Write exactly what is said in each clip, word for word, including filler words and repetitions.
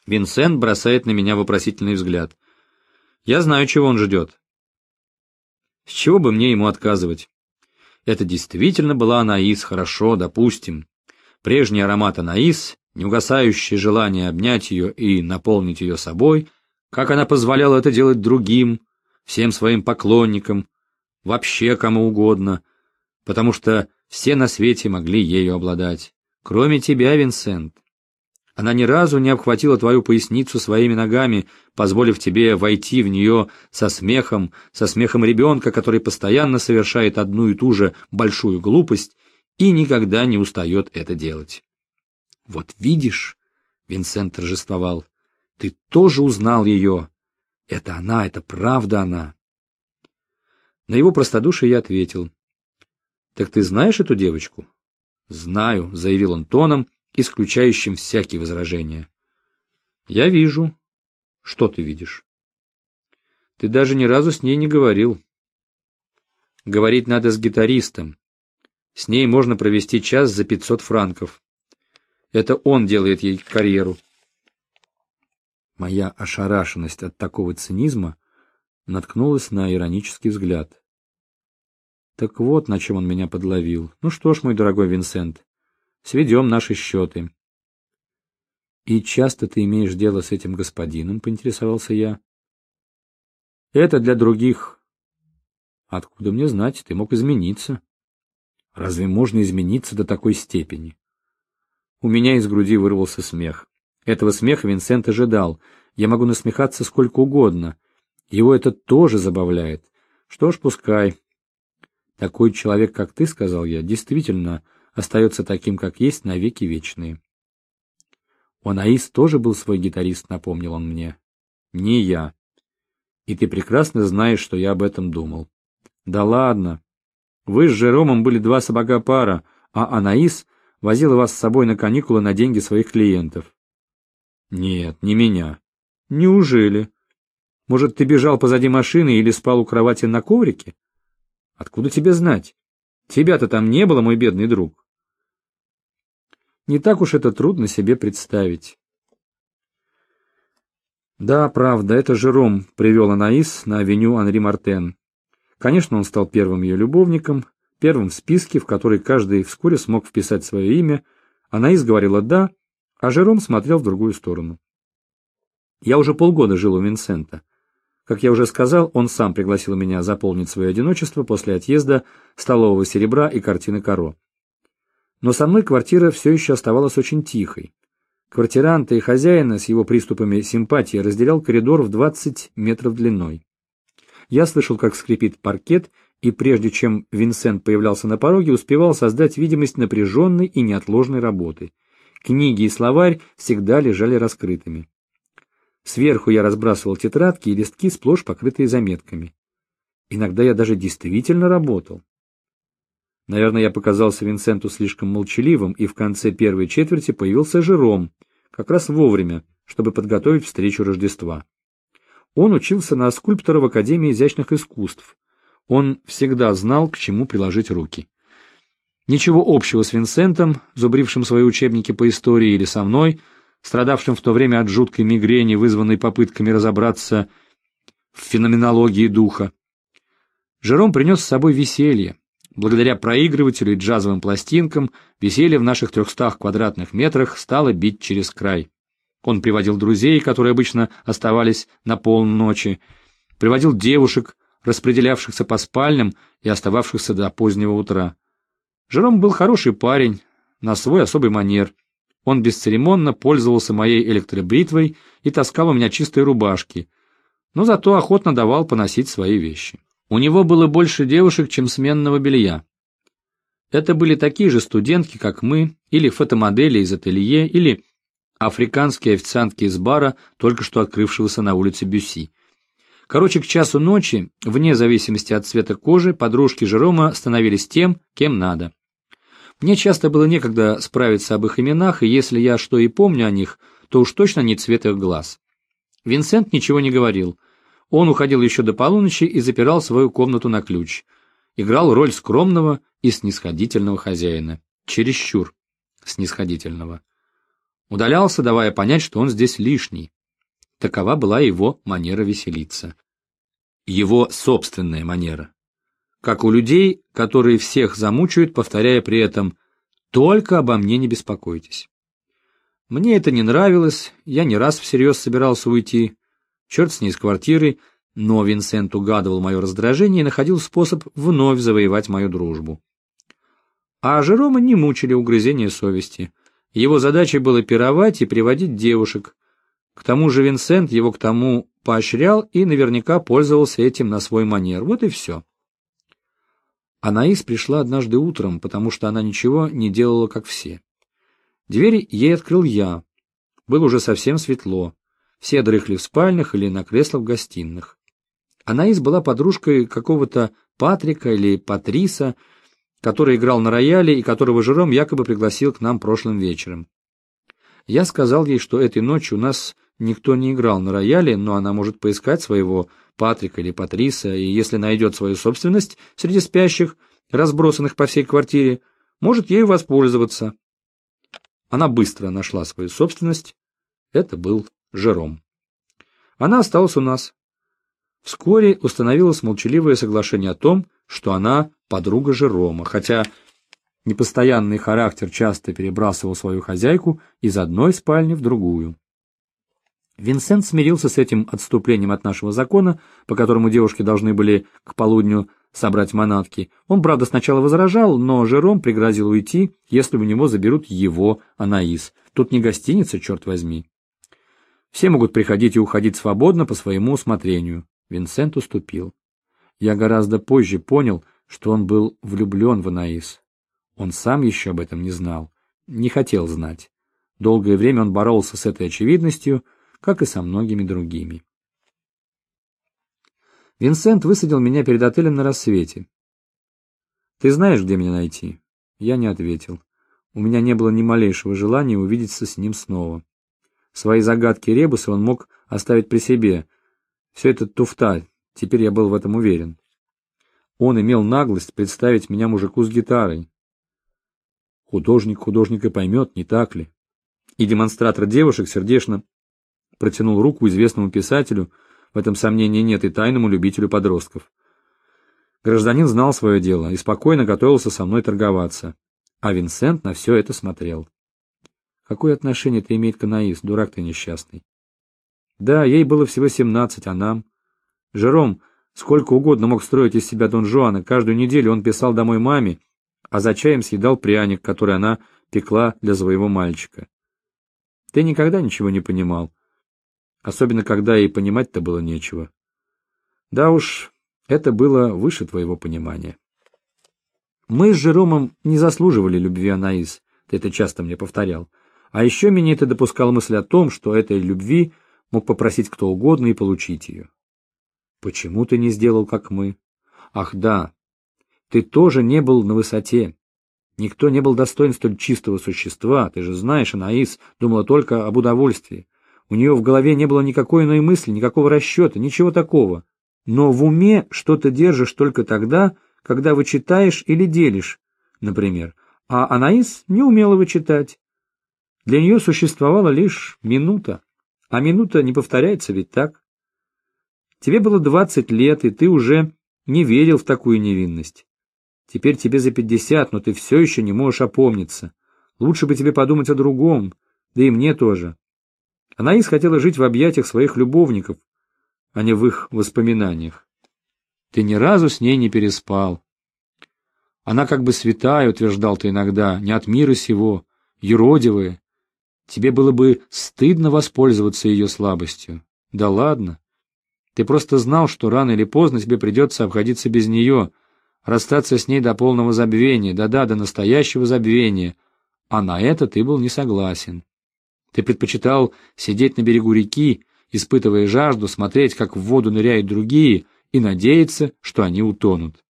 Винсент бросает на меня вопросительный взгляд. Я знаю, чего он ждет. С чего бы мне ему отказывать? Это действительно была Анаис, хорошо, допустим. Прежний аромат Анаис, неугасающее желание обнять ее и наполнить ее собой, как она позволяла это делать другим, всем своим поклонникам, вообще кому угодно, потому что все на свете могли ею обладать, кроме тебя, Винсент. Она ни разу не обхватила твою поясницу своими ногами, позволив тебе войти в нее со смехом, со смехом ребенка, который постоянно совершает одну и ту же большую глупость и никогда не устает это делать. Вот видишь, Винсент торжествовал, ты тоже узнал ее. Это она, это правда она. На его простодушие я ответил. Так ты знаешь эту девочку? Знаю, заявил он тоном, исключающим всякие возражения. Я вижу. Что ты видишь? Ты даже ни разу с ней не говорил. Говорить надо с гитаристом. С ней можно провести час за пятьсот франков. Это он делает ей карьеру. Моя ошарашенность от такого цинизма наткнулась на иронический взгляд. Так вот, на чем он меня подловил. Ну что ж, мой дорогой Винсент, сведем наши счеты. И часто ты имеешь дело с этим господином, поинтересовался я. Это для других. Откуда мне знать, ты мог измениться. Разве можно измениться до такой степени? У меня из груди вырвался смех. Этого смеха Винсент ожидал. Я могу насмехаться сколько угодно. Его это тоже забавляет. Что ж, пускай. Такой человек, как ты, сказал я, действительно остается таким, как есть, навеки вечные. У Анаис тоже был свой гитарист, напомнил он мне. Не я. И ты прекрасно знаешь, что я об этом думал. Да ладно. Вы с Жеромом были два сапога-пара, а Анаис возила вас с собой на каникулы на деньги своих клиентов. Нет, не меня. Неужели? Может, ты бежал позади машины или спал у кровати на коврике? Откуда тебе знать? Тебя-то там не было, мой бедный друг. Не так уж это трудно себе представить. Да, правда, это Жером привел Анаис на авеню Анри Мартен. Конечно, он стал первым ее любовником, первым в списке, в который каждый вскоре смог вписать свое имя. Анаис говорила «да», а Жером смотрел в другую сторону. Я уже полгода жил у Винсента. Как я уже сказал, он сам пригласил меня заполнить свое одиночество после отъезда столового серебра и картины Каро. Но со мной квартира все еще оставалась очень тихой. Квартиранта и хозяина с его приступами симпатии разделял коридор в двадцать метров длиной. Я слышал, как скрипит паркет, и прежде чем Винсент появлялся на пороге, успевал создать видимость напряженной и неотложной работы. Книги и словарь всегда лежали раскрытыми. Сверху я разбрасывал тетрадки и листки, сплошь покрытые заметками. Иногда я даже действительно работал. Наверное, я показался Винсенту слишком молчаливым, и в конце первой четверти появился Жером, как раз вовремя, чтобы подготовить встречу Рождества. Он учился на скульптора в Академии изящных искусств. Он всегда знал, к чему приложить руки. Ничего общего с Винсентом, зубрившим свои учебники по истории, или со мной, страдавшим в то время от жуткой мигрени, вызванной попытками разобраться в феноменологии духа. Жером принес с собой веселье. Благодаря проигрывателю и джазовым пластинкам веселье в наших трехстах квадратных метрах стало бить через край. Он приводил друзей, которые обычно оставались на полночи, приводил девушек, распределявшихся по спальням и остававшихся до позднего утра. Жером был хороший парень, на свой особый манер. Он бесцеремонно пользовался моей электробритвой и таскал у меня чистые рубашки, но зато охотно давал поносить свои вещи. У него было больше девушек, чем сменного белья. Это были такие же студентки, как мы, или фотомодели из ателье, или африканские официантки из бара, только что открывшегося на улице Бюсси. Короче, к часу ночи, вне зависимости от цвета кожи, подружки Жерома становились тем, кем надо. Мне часто было некогда справиться об их именах, и если я что и помню о них, то уж точно не цвет их глаз. Винсент ничего не говорил. Он уходил еще до полуночи и запирал свою комнату на ключ. Играл роль скромного и снисходительного хозяина. Чересчур снисходительного. удалялся, давая понять, что он здесь лишний. Такова была его манера веселиться. Его собственная манера. Как у людей, которые всех замучают, повторяя при этом «только обо мне не беспокойтесь». Мне это не нравилось, я не раз всерьез собирался уйти. Черт с ней с квартирой, но Винсент угадывал мое раздражение и находил способ вновь завоевать мою дружбу. А Жерома не мучили угрызения совести. Его задачей было пировать и приводить девушек. К тому же Винсент его к тому поощрял и наверняка пользовался этим на свой манер. Вот и все. Анаис пришла однажды утром, потому что она ничего не делала, как все. Дверь ей открыл я. Было уже совсем светло. Все дрыхли в спальнях или на креслах в гостиных. Анаис была подружкой какого-то Патрика или Патриса, который играл на рояле и которого Жером якобы пригласил к нам прошлым вечером. Я сказал ей, что этой ночью у нас никто не играл на рояле, но она может поискать своего Патрика или Патриса, и если найдет свою собственность среди спящих, разбросанных по всей квартире, может ею воспользоваться. Она быстро нашла свою собственность. Это был Жером. Она осталась у нас. Вскоре установилось молчаливое соглашение о том, что она подруга Жерома, хотя непостоянный характер часто перебрасывал свою хозяйку из одной спальни в другую. Винсент смирился с этим отступлением от нашего закона, по которому девушки должны были к полудню собрать манатки. Он, правда, сначала возражал, но Жером пригрозил уйти, если у него заберут его Анаис. Тут не гостиница, черт возьми. Все могут приходить и уходить свободно по своему усмотрению. Винсент уступил. Я гораздо позже понял, что он был влюблен в Анаис. Он сам еще об этом не знал, не хотел знать. Долгое время он боролся с этой очевидностью, как и со многими другими. Винсент высадил меня перед отелем на рассвете. «Ты знаешь, где меня найти?» Я не ответил. У меня не было ни малейшего желания увидеться с ним снова. Свои загадки и ребусы он мог оставить при себе. Все это туфта, теперь я был в этом уверен. Он имел наглость представить меня мужику с гитарой. Художник художника поймет, не так ли? И демонстратор девушек сердечно протянул руку известному писателю, в этом сомнений нет, и тайному любителю подростков. Гражданин знал свое дело и спокойно готовился со мной торговаться, а Винсент на все это смотрел. Какое отношение это имеет к Анаис, дурак ты несчастный? Да, ей было всего семнадцать, а нам... Жером сколько угодно мог строить из себя Дон Жуана, каждую неделю он писал домой маме, а за чаем съедал пряник, который она пекла для своего мальчика. Ты никогда ничего не понимал, особенно когда и понимать-то было нечего. Да уж, это было выше твоего понимания. Мы с Жеромом не заслуживали любви Анаис, ты это часто мне повторял. А еще меня это допускало мысль о том, что этой любви мог попросить кто угодно и получить ее. Почему ты не сделал, как мы? Ах да, ты тоже не был на высоте. Никто не был достоин столь чистого существа. Ты же знаешь, Анаис думала только об удовольствии. У нее в голове не было никакой иной мысли, никакого расчета, ничего такого. Но в уме что-то держишь только тогда, когда вычитаешь или делишь, например. А Анаис не умела вычитать. Для нее существовала лишь минута. А минута не повторяется, ведь так? Тебе было двадцать лет, и ты уже не верил в такую невинность. Теперь тебе за пятьдесят, но ты все еще не можешь опомниться. Лучше бы тебе подумать о другом, да и мне тоже. Анаис хотела жить в объятиях своих любовников, а не в их воспоминаниях. Ты ни разу с ней не переспал. Она как бы святая, утверждал ты иногда, не от мира сего, юродивая. Тебе было бы стыдно воспользоваться ее слабостью. Да ладно. Ты просто знал, что рано или поздно тебе придется обходиться без нее, расстаться с ней до полного забвения, да-да, до настоящего забвения, а на это ты был не согласен. Ты предпочитал сидеть на берегу реки, испытывая жажду, смотреть, как в воду ныряют другие, и надеяться, что они утонут.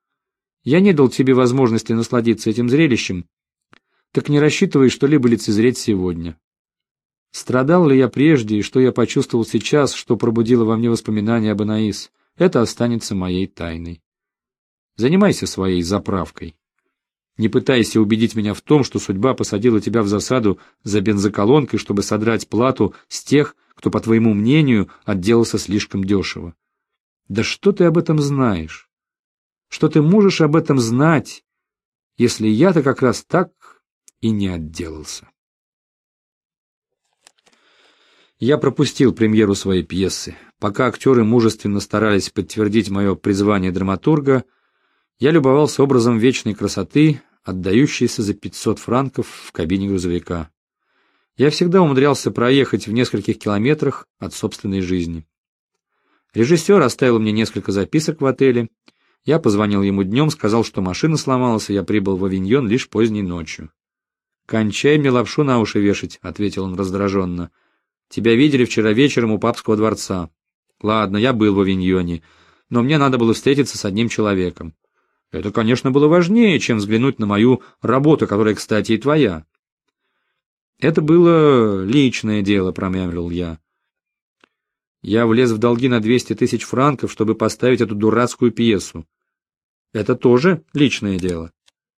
Я не дал тебе возможности насладиться этим зрелищем, так не рассчитывай что-либо лицезреть сегодня. Страдал ли я прежде, и что я почувствовал сейчас, что пробудило во мне воспоминания об Анаис, это останется моей тайной. Занимайся своей заправкой. Не пытайся убедить меня в том, что судьба посадила тебя в засаду за бензоколонкой, чтобы содрать плату с тех, кто, по твоему мнению, отделался слишком дешево. Да что ты об этом знаешь? Что ты можешь об этом знать, если я-то как раз так и не отделался? Я пропустил премьеру своей пьесы. Пока актеры мужественно старались подтвердить мое призвание драматурга, я любовался образом вечной красоты, отдающейся за пятьсот франков в кабине грузовика. Я всегда умудрялся проехать в нескольких километрах от собственной жизни. Режиссер оставил мне несколько записок в отеле. Я позвонил ему днем, сказал, что машина сломалась, и я прибыл в Авиньон лишь поздней ночью. «Кончай мне лапшу на уши вешать», — ответил он раздраженно. «Тебя видели вчера вечером у папского дворца. Ладно, я был в Авиньоне, но мне надо было встретиться с одним человеком. Это, конечно, было важнее, чем взглянуть на мою работу, которая, кстати, и твоя». «Это было личное дело», — промямлил я. «Я влез в долги на двести тысяч франков, чтобы поставить эту дурацкую пьесу. Это тоже личное дело».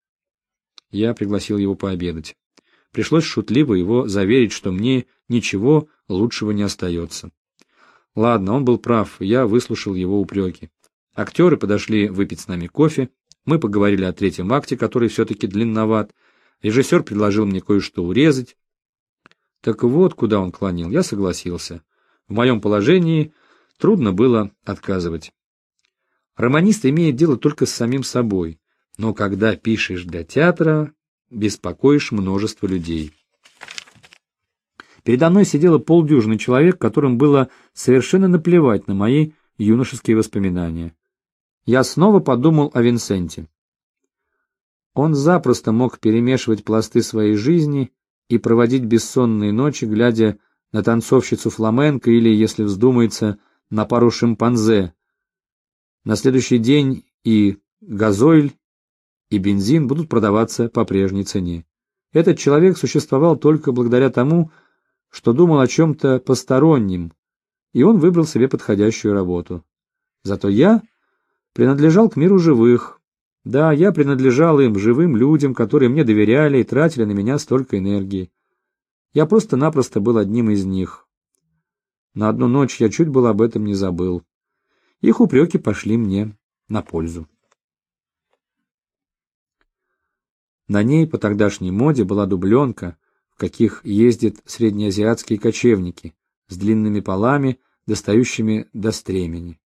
Я пригласил его пообедать. Пришлось шутливо его заверить, что мне ничего лучшего не остается. Ладно, он был прав, я выслушал его упреки. Актеры подошли выпить с нами кофе, мы поговорили о третьем акте, который все-таки длинноват. Режиссер предложил мне кое-что урезать. Так вот, куда он клонил, я согласился. В моем положении трудно было отказывать. Романист имеет дело только с самим собой, но когда пишешь для театра, беспокоишь множество людей. Передо мной сидело полдюжины человек, которым было совершенно наплевать на мои юношеские воспоминания. Я снова подумал о Винсенте. Он запросто мог перемешивать пласты своей жизни и проводить бессонные ночи, глядя на танцовщицу фламенко или, если вздумается, на пару шимпанзе. На следующий день и газойль, и бензин будут продаваться по прежней цене. Этот человек существовал только благодаря тому, что думал о чем-то постороннем, и он выбрал себе подходящую работу. Зато я принадлежал к миру живых. Да, я принадлежал им, живым людям, которые мне доверяли и тратили на меня столько энергии. Я просто-напросто был одним из них. На одну ночь я чуть было об этом не забыл. Их упреки пошли мне на пользу. На ней по тогдашней моде была дубленка, в каких ездят среднеазиатские кочевники, с длинными полами, достающими до стремени.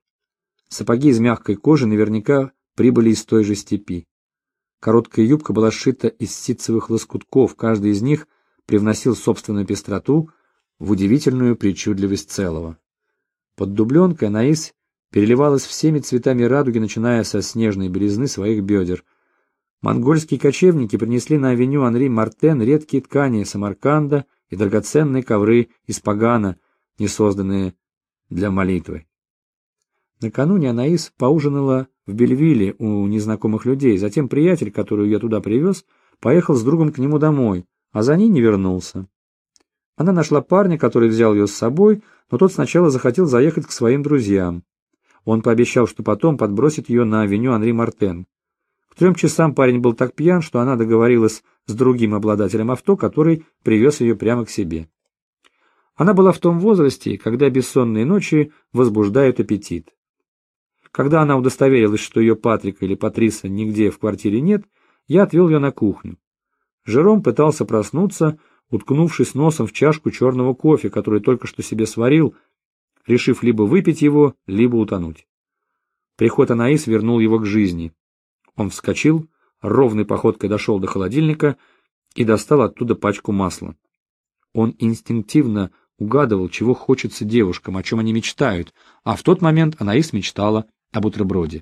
Сапоги из мягкой кожи наверняка прибыли из той же степи. Короткая юбка была сшита из ситцевых лоскутков, каждый из них привносил собственную пестроту в удивительную причудливость целого. Под дубленкой Анаис переливалась всеми цветами радуги, начиная со снежной белизны своих бедер. Монгольские кочевники принесли на авеню Анри Мартен редкие ткани Самарканда и драгоценные ковры из пагана, не созданные для молитвы. Накануне Анаис поужинала в Бельвилле у незнакомых людей, затем приятель, который ее туда привез, поехал с другом к нему домой, а за ней не вернулся. Она нашла парня, который взял ее с собой, но тот сначала захотел заехать к своим друзьям. Он пообещал, что потом подбросит ее на авеню Анри Мартен. К трем часам парень был так пьян, что она договорилась с другим обладателем авто, который привез ее прямо к себе. Она была в том возрасте, когда бессонные ночи возбуждают аппетит. Когда она удостоверилась, что ее Патрика или Патриса нигде в квартире нет, я отвел ее на кухню. Жером пытался проснуться, уткнувшись носом в чашку черного кофе, который только что себе сварил, решив либо выпить его, либо утонуть. Приход Анаис вернул его к жизни. Он вскочил, ровной походкой дошел до холодильника и достал оттуда пачку масла. Он инстинктивно угадывал, чего хочется девушкам, о чем они мечтают, а в тот момент Анаис мечтала о бутерброде.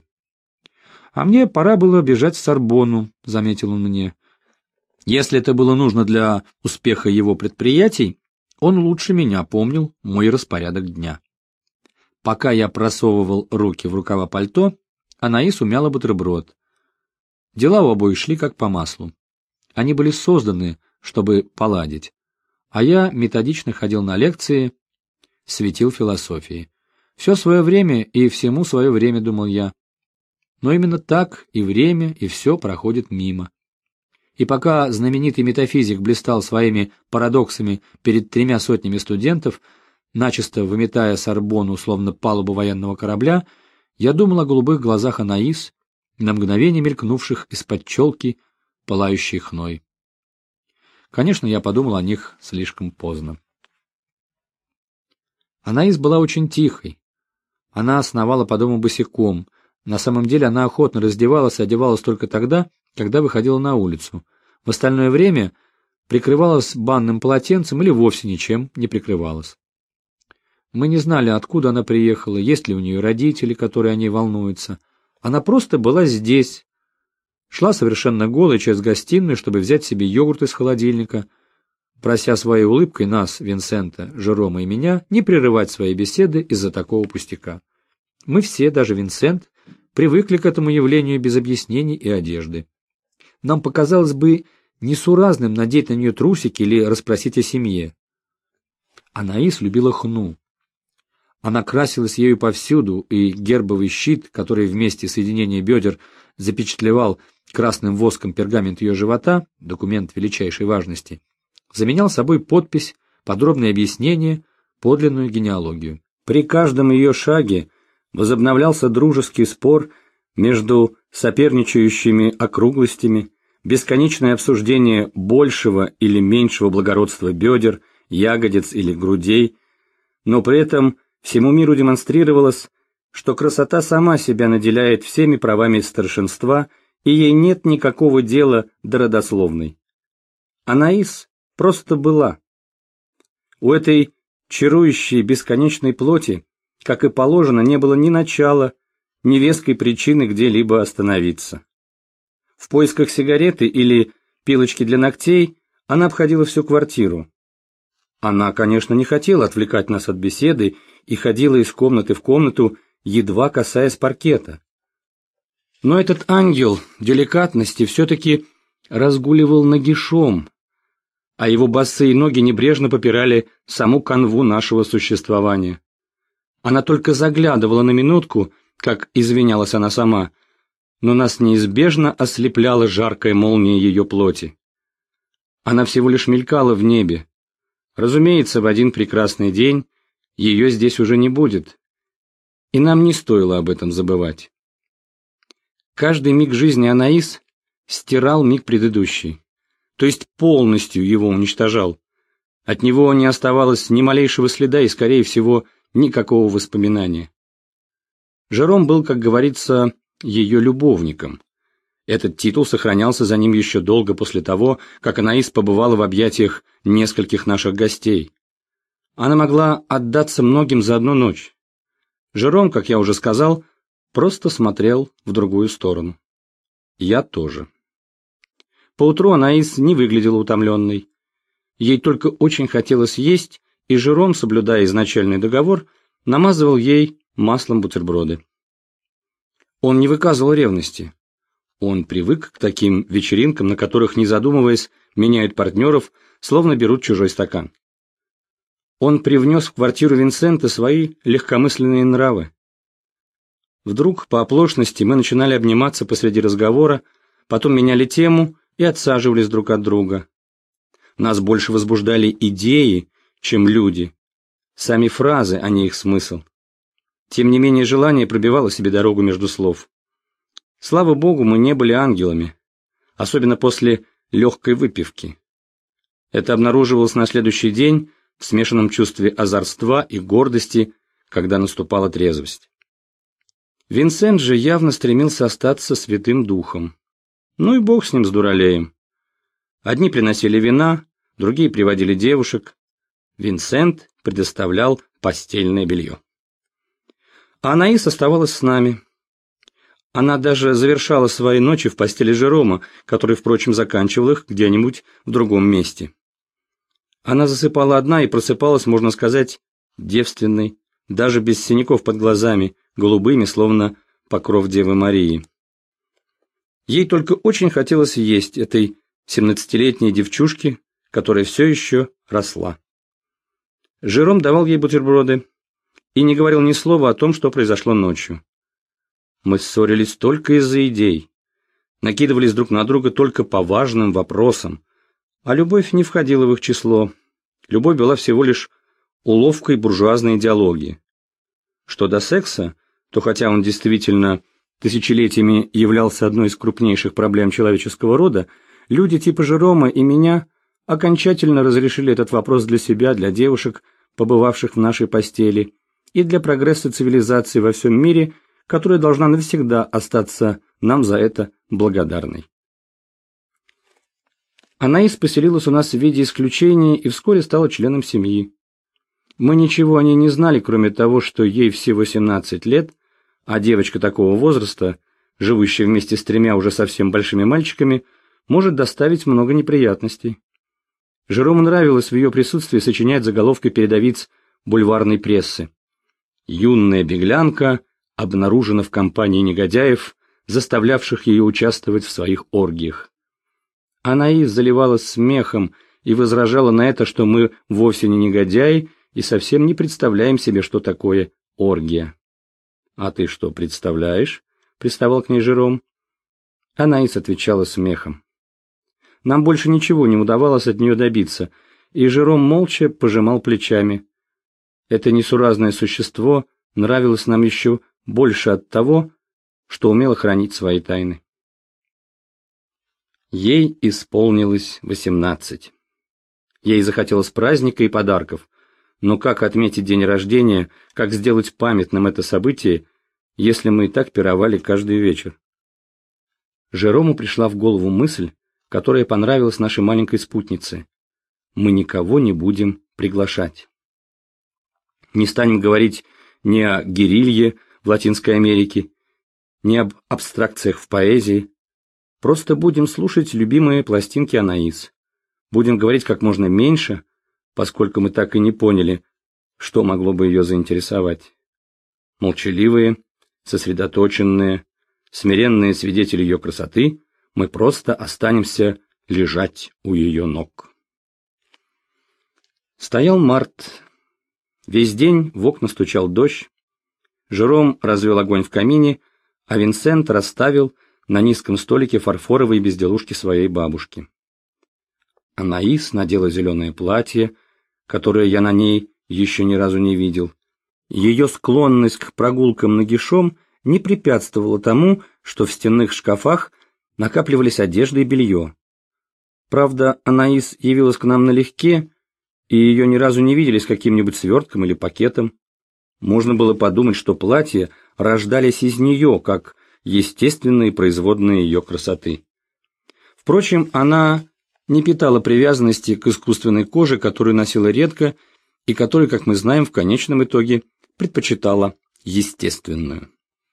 «А мне пора было бежать в Сорбонну», — заметил он мне. Если это было нужно для успеха его предприятий, он лучше меня помнил мой распорядок дня. Пока я просовывал руки в рукава пальто, Анаис умяла бутерброд. Дела у обоих шли как по маслу. Они были созданы, чтобы поладить. А я методично ходил на лекции, светил философии. Все свое время и всему свое время, думал я. Но именно так и время, и все проходит мимо. И пока знаменитый метафизик блистал своими парадоксами перед тремя сотнями студентов, начисто выметая Сорбонну словно палубу военного корабля, я думал о голубых глазах Анаис, на мгновение мелькнувших из-под челки, пылающей хной. Конечно, я подумал о них слишком поздно. Анаис была очень тихой. Она сновала по дому босиком. На самом деле она охотно раздевалась и одевалась только тогда, когда выходила на улицу. В остальное время прикрывалась банным полотенцем или вовсе ничем не прикрывалась. Мы не знали, откуда она приехала, есть ли у нее родители, которые о ней волнуются. Она просто была здесь. Шла совершенно голой через гостиную, чтобы взять себе йогурт из холодильника, прося своей улыбкой нас, Винсента, Жерома и меня, не прерывать свои беседы из-за такого пустяка. Мы все, даже Винсент, привыкли к этому явлению без объяснений и одежды. Нам показалось бы несуразным надеть на нее трусики или расспросить о семье. Анаис любила хну. Она красилась ею повсюду, и гербовый щит, который вместе соединения бедер запечатлевал красным воском пергамент ее живота, документ величайшей важности, заменял собой подпись, подробное объяснение, подлинную генеалогию. При каждом ее шаге возобновлялся дружеский спор между соперничающими округлостями, бесконечное обсуждение большего или меньшего благородства бедер, ягодиц или грудей, но при этом всему миру демонстрировалось, что красота сама себя наделяет всеми правами старшинства, и ей нет никакого дела до родословной. Анаис просто была. У этой чарующей бесконечной плоти, как и положено, не было ни начала, ни веской причины где-либо остановиться. В поисках сигареты или пилочки для ногтей она обходила всю квартиру. Она, конечно, не хотела отвлекать нас от беседы и ходила из комнаты в комнату, едва касаясь паркета. Но этот ангел деликатности все-таки разгуливал нагишом, а его босые ноги небрежно попирали саму канву нашего существования. Она только заглядывала на минутку, как извинялась она сама, но нас неизбежно ослепляла жаркая молния ее плоти. Она всего лишь мелькала в небе. Разумеется, в один прекрасный день ее здесь уже не будет, и нам не стоило об этом забывать. Каждый миг жизни Анаис стирал миг предыдущий, то есть полностью его уничтожал. От него не оставалось ни малейшего следа и, скорее всего, никакого воспоминания. Жером был, как говорится, ее любовником. Этот титул сохранялся за ним еще долго после того, как Анаис побывала в объятиях нескольких наших гостей. Она могла отдаться многим за одну ночь. Жером, как я уже сказал, просто смотрел в другую сторону. Я тоже. Поутру Анаис не выглядела утомленной. Ей только очень хотелось есть, и Жером, соблюдая изначальный договор, намазывал ей маслом бутерброды. Он не выказывал ревности. Он привык к таким вечеринкам, на которых, не задумываясь, меняют партнеров, словно берут чужой стакан. Он привнес в квартиру Винсента свои легкомысленные нравы. Вдруг, по оплошности, мы начинали обниматься посреди разговора, потом меняли тему и отсаживались друг от друга. Нас больше возбуждали идеи, чем люди, сами фразы, а не их смысл. Тем не менее, желание пробивало себе дорогу между слов. Слава Богу, мы не были ангелами, особенно после легкой выпивки. Это обнаруживалось на следующий день в смешанном чувстве озорства и гордости, когда наступала трезвость. Винсент же явно стремился остаться святым духом. Ну и бог с ним, с дуралеем. Одни приносили вина, другие приводили девушек. Винсент предоставлял постельное белье. А Анаис оставалась с нами. Она даже завершала свои ночи в постели Жерома, который, впрочем, заканчивал их где-нибудь в другом месте. Она засыпала одна и просыпалась, можно сказать, девственной, даже без синяков под глазами, голубыми, словно покров Девы Марии. Ей только очень хотелось есть этой семнадцатилетней девчушке, которая все еще росла. Жером давал ей бутерброды и не говорил ни слова о том, что произошло ночью. Мы ссорились только из-за идей. накидывались друг на друга только по важным вопросам, а любовь не входила в их число. Любовь была всего лишь уловкой буржуазной идеологии. Что до секса, то хотя он действительно тысячелетиями являлся одной из крупнейших проблем человеческого рода, люди типа Жерома и меня окончательно разрешили этот вопрос для себя, для девушек, побывавших в нашей постели, и для прогресса цивилизации во всем мире, которая должна навсегда остаться нам за это благодарной. Анаис поселилась у нас в виде исключения и вскоре стала членом семьи. Мы ничего о ней не знали, кроме того, что ей всего семнадцать лет, а девочка такого возраста, живущая вместе с тремя уже совсем большими мальчиками, может доставить много неприятностей. Жерому нравилось в ее присутствии сочинять заголовки передовиц бульварной прессы. «Юная беглянка обнаружена в компании негодяев, заставлявших ее участвовать в своих оргиях». Анаис заливалась смехом и возражала на это, что мы вовсе не негодяи и совсем не представляем себе, что такое оргия. «А ты что, представляешь?» — приставал к ней Жером. Анаис отвечала смехом. Нам больше ничего не удавалось от нее добиться, и Жером молча пожимал плечами. Это несуразное существо нравилось нам еще больше от того, что умело хранить свои тайны. Ей исполнилось восемнадцать. Ей захотелось праздника и подарков, но как отметить день рождения, как сделать памятным это событие, если мы и так пировали каждый вечер? Жерому пришла в голову мысль, которая понравилась нашей маленькой спутнице. Мы никого не будем приглашать. Не станем говорить ни о герилье в Латинской Америке, ни об абстракциях в поэзии. Просто будем слушать любимые пластинки Анаис. Будем говорить как можно меньше, поскольку мы так и не поняли, что могло бы ее заинтересовать. Молчаливые, сосредоточенные, смиренные свидетели ее красоты, мы просто останемся лежать у ее ног. Стоял март. Весь день в окна стучал дождь. Жером развел огонь в камине, а Винсент расставил на низком столике фарфоровые безделушки своей бабушки. Анаис надела зеленое платье, которое я на ней еще ни разу не видел. Ее склонность к прогулкам нагишом не препятствовала тому, что в стенных шкафах накапливались одежда и белье. Правда, Анаис явилась к нам налегке, и ее ни разу не видели с каким-нибудь свертком или пакетом. Можно было подумать, что платья рождались из нее, как естественные производные ее красоты. Впрочем, она не питала привязанности к искусственной коже, которую носила редко и которую, как мы знаем, в конечном итоге предпочитала естественную.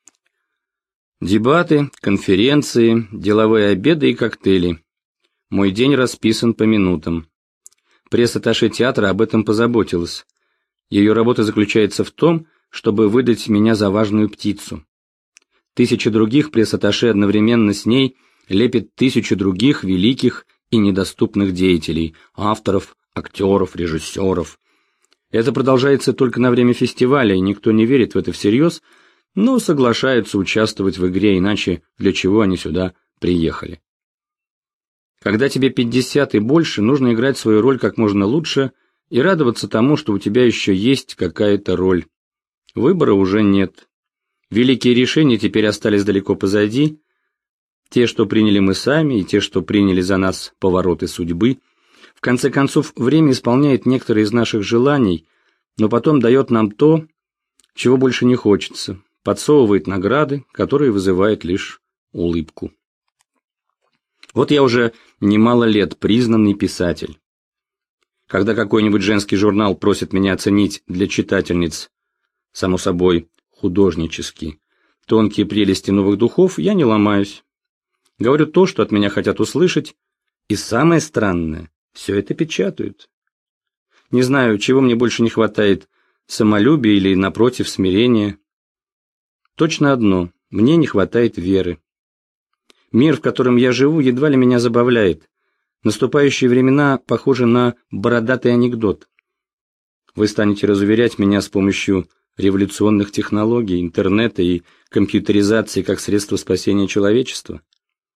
Дебаты, конференции, деловые обеды и коктейли. Мой день расписан по минутам. Пресс-атташе театра об этом позаботилась. Ее работа заключается в том, чтобы выдать меня за важную птицу. Тысячи других пресс-атташе одновременно с ней лепит тысячи других великих и недоступных деятелей, авторов, актеров, режиссеров. Это продолжается только на время фестиваля, и никто не верит в это всерьез, но соглашаются участвовать в игре, иначе для чего они сюда приехали. Когда тебе пятьдесят и больше, нужно играть свою роль как можно лучше и радоваться тому, что у тебя еще есть какая-то роль. Выбора уже нет. Великие решения теперь остались далеко позади. Те, что приняли мы сами, и те, что приняли за нас повороты судьбы. В конце концов, время исполняет некоторые из наших желаний, но потом дает нам то, чего больше не хочется, подсовывает награды, которые вызывают лишь улыбку. Вот я уже немало лет признанный писатель. Когда какой-нибудь женский журнал просит меня оценить для читательниц, само собой, художнически, тонкие прелести новых духов, я не ломаюсь. Говорю то, что от меня хотят услышать, и самое странное, все это печатают. Не знаю, чего мне больше не хватает, самолюбия или, напротив, смирения. Точно одно, мне не хватает веры. Мир, в котором я живу, едва ли меня забавляет. Наступающие времена похожи на бородатый анекдот. Вы станете разуверять меня с помощью революционных технологий, интернета и компьютеризации как средство спасения человечества.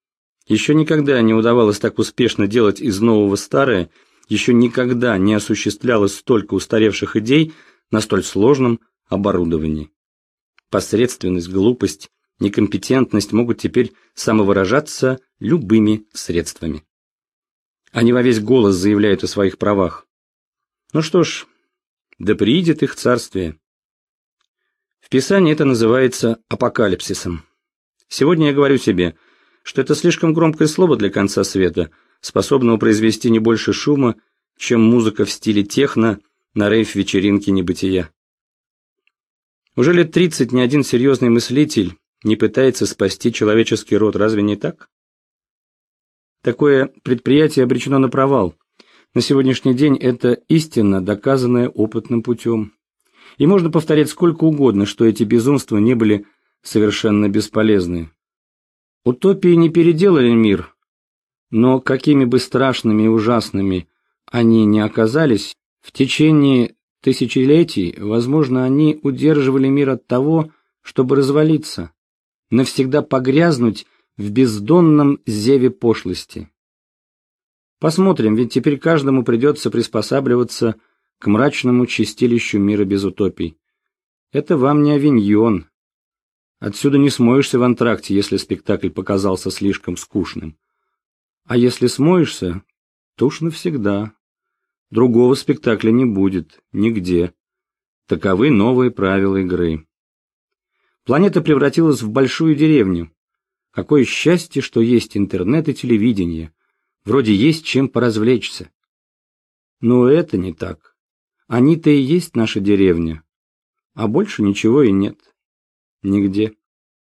Еще никогда не удавалось так успешно делать из нового старое, еще никогда не осуществлялось столько устаревших идей на столь сложном оборудовании. Посредственность, глупость, некомпетентность могут теперь самовыражаться любыми средствами. Они во весь голос заявляют о своих правах. Ну что ж, да приидет их царствие. В Писании это называется апокалипсисом. Сегодня я говорю себе, что это слишком громкое слово для конца света, способного произвести не больше шума, чем музыка в стиле техно на рейв-вечеринке небытия. Уже лет тридцать ни один серьезный мыслитель не пытается спасти человеческий род, разве не так? Такое предприятие обречено на провал. На сегодняшний день это истина, доказанная опытным путем. И можно повторять сколько угодно, что эти безумства не были совершенно бесполезны. Утопии не переделали мир, но какими бы страшными и ужасными они ни оказались, в течение тысячелетий, возможно, они удерживали мир от того, чтобы развалиться, навсегда погрязнуть в бездонном зеве пошлости. Посмотрим, ведь теперь каждому придется приспосабливаться к мрачному чистилищу мира без утопий. Это вам не авиньон. Отсюда не смоешься в антракте, если спектакль показался слишком скучным. А если смоешься, то уж навсегда. Другого спектакля не будет, нигде. Таковы новые правила игры. Планета превратилась в большую деревню. Какое счастье, что есть интернет и телевидение. Вроде есть чем поразвлечься. Но это не так. Они-то и есть наша деревня. А больше ничего и нет. Нигде.